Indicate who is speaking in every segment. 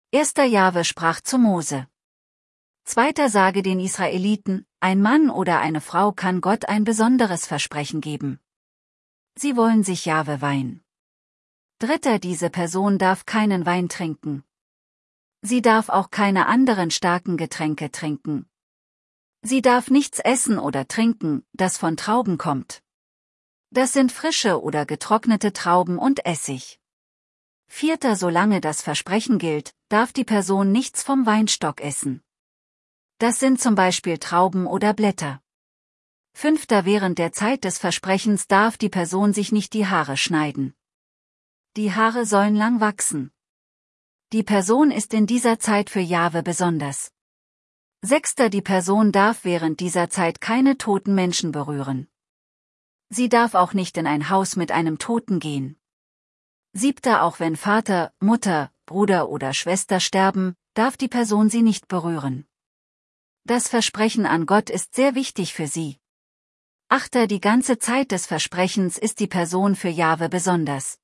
Speaker 1: 1. Jahwe sprach zu Mose. 2. Sage den Israeliten, ein Mann oder eine Frau kann Gott ein besonderes Versprechen geben. Sie wollen sich Jahwe weihen. 3. Diese Person darf keinen Wein trinken. Sie darf auch keine anderen starken Getränke trinken. Sie darf nichts essen oder trinken, das von Trauben kommt. Das sind frische oder getrocknete Trauben und Essig. 4. Solange das Versprechen gilt, darf die Person nichts vom Weinstock essen. Das sind zum Beispiel Trauben oder Blätter. 5. Während der Zeit des Versprechens darf die Person sich nicht die Haare schneiden. Die Haare sollen lang wachsen. Die Person ist in dieser Zeit für Jahwe besonders. 6. Die Person darf während dieser Zeit keine toten Menschen berühren. Sie darf auch nicht in ein Haus mit einem Toten gehen. 7. Auch wenn Vater, Mutter, Bruder oder Schwester sterben, darf die Person sie nicht berühren. Das Versprechen an Gott ist sehr wichtig für sie. 8. Die ganze Zeit des Versprechens ist die Person für Jahwe besonders.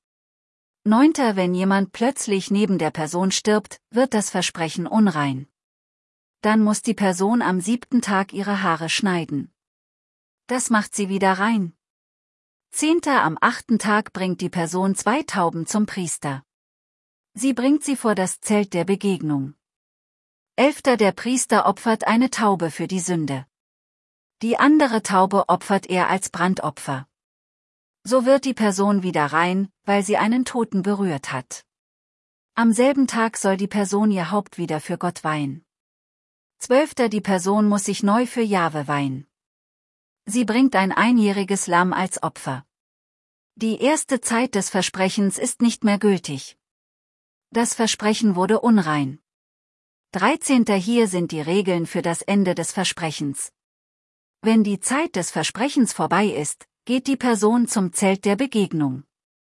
Speaker 1: 9. Wenn jemand plötzlich neben der Person stirbt, wird das Versprechen unrein. Dann muss die Person am 7. Tag ihre Haare schneiden. Das macht sie wieder rein. 10. Am 8. Tag bringt die Person 2 Tauben zum Priester. Sie bringt sie vor das Zelt der Begegnung. 11. Der Priester opfert eine Taube für die Sünde. Die andere Taube opfert er als Brandopfer. So wird die Person wieder rein, weil sie einen Toten berührt hat. Am selben Tag soll die Person ihr Haupt wieder für Gott weihen. 12. Die Person muss sich neu für Jahwe weihen. Sie bringt ein einjähriges Lamm als Opfer. Die erste Zeit des Versprechens ist nicht mehr gültig. Das Versprechen wurde unrein. 13. Hier sind die Regeln für das Ende des Versprechens. Wenn die Zeit des Versprechens vorbei ist, geht die Person zum Zelt der Begegnung.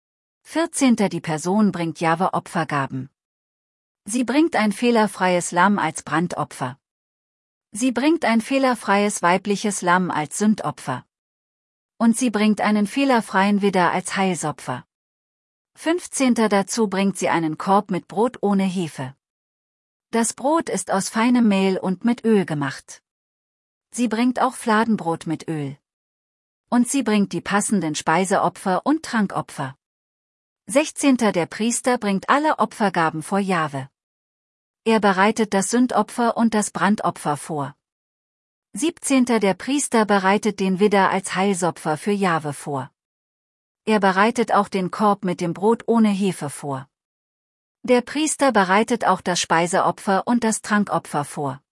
Speaker 1: 14. Die Person bringt Jahwe Opfergaben. Sie bringt ein fehlerfreies Lamm als Brandopfer. Sie bringt ein fehlerfreies weibliches Lamm als Sündopfer. Und sie bringt einen fehlerfreien Widder als Heilsopfer. 15. Dazu bringt sie einen Korb mit Brot ohne Hefe. Das Brot ist aus feinem Mehl und mit Öl gemacht. Sie bringt auch Fladenbrot mit Öl. Und sie bringt die passenden Speiseopfer und Trankopfer. 16. Der Priester bringt alle Opfergaben vor Jahwe. Er bereitet das Sündopfer und das Brandopfer vor. 17. Der Priester bereitet den Widder als Heilsopfer für Jahwe vor. Er bereitet auch den Korb mit dem Brot ohne Hefe vor. Der Priester bereitet auch das Speiseopfer und das Trankopfer vor.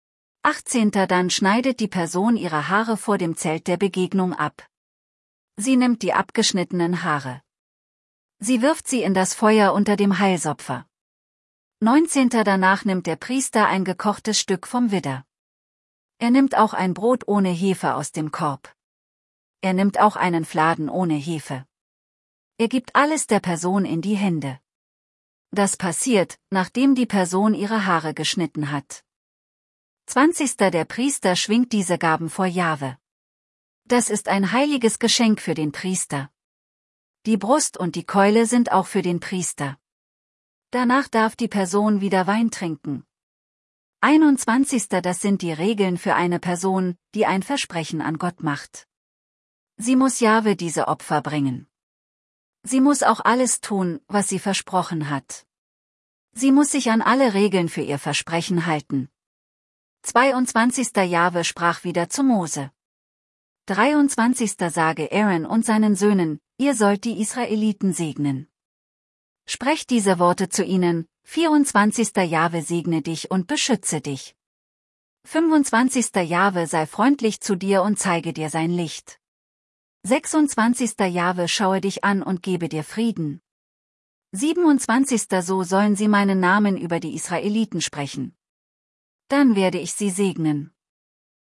Speaker 1: 18. Dann schneidet die Person ihre Haare vor dem Zelt der Begegnung ab. Sie nimmt die abgeschnittenen Haare. Sie wirft sie in das Feuer unter dem Heilsopfer. 19. Danach nimmt der Priester ein gekochtes Stück vom Widder. Er nimmt auch ein Brot ohne Hefe aus dem Korb. Er nimmt auch einen Fladen ohne Hefe. Er gibt alles der Person in die Hände. Das passiert, nachdem die Person ihre Haare geschnitten hat. 20. Der Priester schwingt diese Gaben vor Jahwe. Das ist ein heiliges Geschenk für den Priester. Die Brust und die Keule sind auch für den Priester. Danach darf die Person wieder Wein trinken. 21. Das sind die Regeln für eine Person, die ein Versprechen an Gott macht. Sie muss Jahwe diese Opfer bringen. Sie muss auch alles tun, was sie versprochen hat. Sie muss sich an alle Regeln für ihr Versprechen halten. 22. Jahwe sprach wieder zu Mose. 23. Sage Aaron und seinen Söhnen, ihr sollt die Israeliten segnen. Sprecht diese Worte zu ihnen, 24. Jahwe segne dich und beschütze dich. 25. Jahwe sei freundlich zu dir und zeige dir sein Licht. 26. Jahwe schaue dich an und gebe dir Frieden. 27. So sollen sie meinen Namen über die Israeliten sprechen. Dann werde ich sie segnen.